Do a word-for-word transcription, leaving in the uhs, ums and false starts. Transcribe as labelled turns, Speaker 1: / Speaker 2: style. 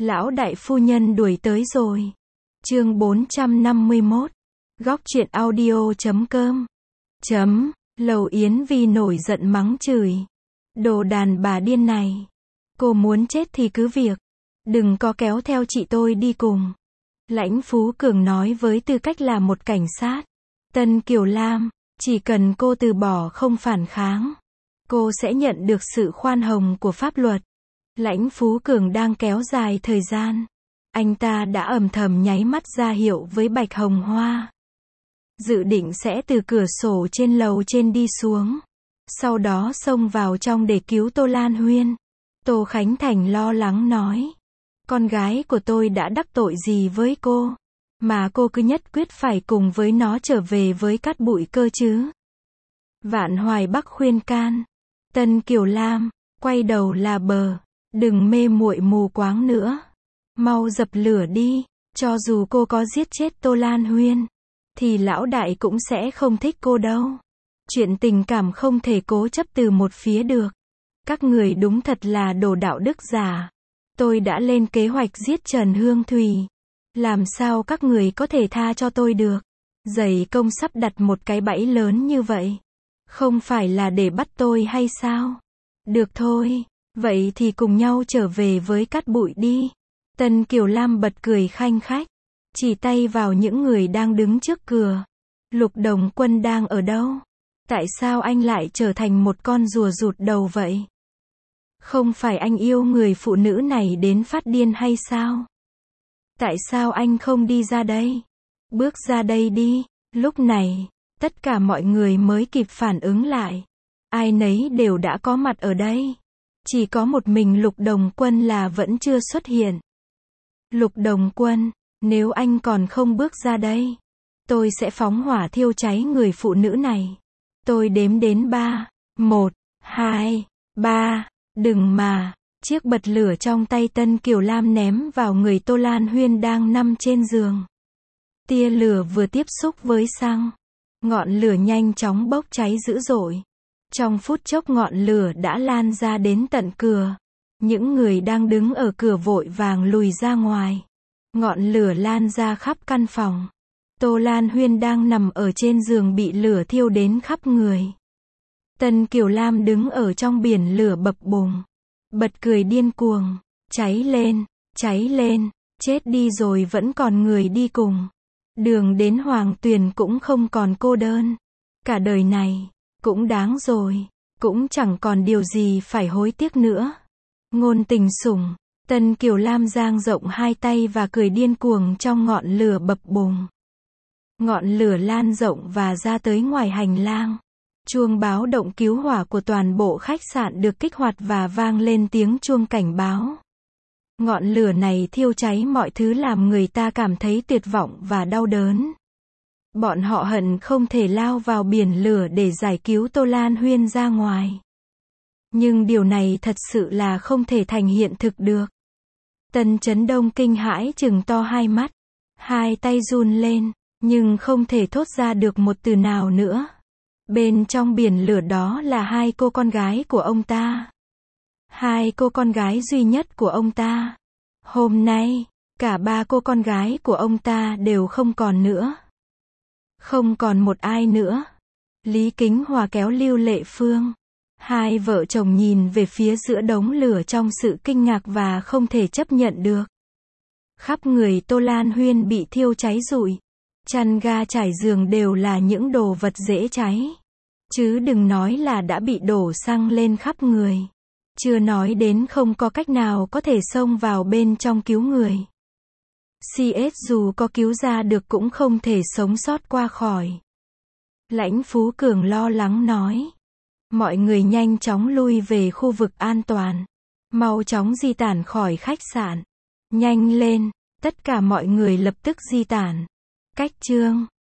Speaker 1: Lão đại phu nhân đuổi tới rồi. Chương bốn trăm năm mươi mốt. Góc truyện audio chấm com. Chấm. Lầu Yến Vi nổi giận mắng chửi. Đồ đàn bà điên này. Cô muốn chết thì cứ việc. Đừng có kéo theo chị tôi đi cùng. Lãnh Phú Cường nói với tư cách là một cảnh sát. Tân Kiều Lam, chỉ cần cô từ bỏ không phản kháng, cô sẽ nhận được sự khoan hồng của pháp luật. Lãnh Phú Cường đang kéo dài thời gian. Anh ta đã âm thầm nháy mắt ra hiệu với Bạch Hồng Hoa. Dự định sẽ từ cửa sổ trên lầu trên đi xuống. Sau đó xông vào trong để cứu Tô Lan Huyên. Tô Khánh Thành lo lắng nói. Con gái của tôi đã đắc tội gì với cô, mà cô cứ nhất quyết phải cùng với nó trở về với Cát Bụi cơ chứ? Vạn Hoài Bắc khuyên can. Tân Kiều Lam, quay đầu là bờ. Đừng mê muội mù quáng nữa. Mau dập lửa đi. Cho dù cô có giết chết Tô Lan Huyên, thì lão đại cũng sẽ không thích cô đâu. Chuyện tình cảm không thể cố chấp từ một phía được. Các người đúng thật là đồ đạo đức giả. Tôi đã lên kế hoạch giết Trần Hương Thùy. Làm sao các người có thể tha cho tôi được? Dày công sắp đặt một cái bẫy lớn như vậy. Không phải là để bắt tôi hay sao? Được thôi. Vậy thì cùng nhau trở về với Cát Bụi đi. Tân Kiều Lam bật cười khanh khách. Chỉ tay vào những người đang đứng trước cửa. Lục Đồng Quân đang ở đâu? Tại sao anh lại trở thành một con rùa rụt đầu vậy? Không phải anh yêu người phụ nữ này đến phát điên hay sao? Tại sao anh không đi ra đây? Bước ra đây đi. Lúc này, tất cả mọi người mới kịp phản ứng lại. Ai nấy đều đã có mặt ở đây. Chỉ có một mình Lục Đồng Quân là vẫn chưa xuất hiện. Lục Đồng Quân, nếu anh còn không bước ra đây, tôi sẽ phóng hỏa thiêu cháy người phụ nữ này. Tôi đếm đến ba. Một, hai, ba. Đừng mà. Chiếc bật lửa trong tay Tân Kiều Lam ném vào người Tô Lan Huyên đang nằm trên giường. Tia lửa vừa tiếp xúc với xăng. Ngọn lửa nhanh chóng bốc cháy dữ dội. Trong phút chốc ngọn lửa đã lan ra đến tận cửa. Những người đang đứng ở cửa vội vàng lùi ra ngoài. Ngọn lửa lan ra khắp căn phòng. Tô Lan Huyên đang nằm ở trên giường bị lửa thiêu đến khắp người. Tân Kiều Lam đứng ở trong biển lửa bập bùng. Bật cười điên cuồng. Cháy lên, cháy lên, chết đi rồi vẫn còn người đi cùng. Đường đến Hoàng Tuyền cũng không còn cô đơn. Cả đời này, cũng đáng rồi, cũng chẳng còn điều gì phải hối tiếc nữa. Ngôn tình sủng. Tân Kiều Lam dang rộng hai tay và cười điên cuồng trong ngọn lửa bập bùng. Ngọn lửa lan rộng và ra tới ngoài hành lang. Chuông báo động cứu hỏa của toàn bộ khách sạn được kích hoạt và vang lên tiếng chuông cảnh báo. Ngọn lửa này thiêu cháy mọi thứ làm người ta cảm thấy tuyệt vọng và đau đớn. Bọn họ hận không thể lao vào biển lửa để giải cứu Tô Lan Huyên ra ngoài. Nhưng điều này thật sự là không thể thành hiện thực được. Tân Chấn Đông kinh hãi trừng to hai mắt. Hai tay run lên, nhưng không thể thốt ra được một từ nào nữa. Bên trong biển lửa đó là hai cô con gái của ông ta. Hai cô con gái duy nhất của ông ta. Hôm nay, cả ba cô con gái của ông ta đều không còn nữa. Không còn một ai nữa. Lý Kính Hòa kéo Lưu Lệ Phương. Hai vợ chồng nhìn về phía giữa đống lửa trong sự kinh ngạc và không thể chấp nhận được. Khắp người Tô Lan Huyên bị thiêu cháy rụi. Chăn ga trải giường đều là những đồ vật dễ cháy. Chứ đừng nói là đã bị đổ xăng lên khắp người. Chưa nói đến không có cách nào có thể xông vào bên trong cứu người. xê ét dù có cứu ra được cũng không thể sống sót qua khỏi. Lãnh Phú Cường lo lắng nói. Mọi người nhanh chóng lui về khu vực an toàn. Mau chóng di tản khỏi khách sạn. Nhanh lên, tất cả mọi người lập tức di tản. Cách chương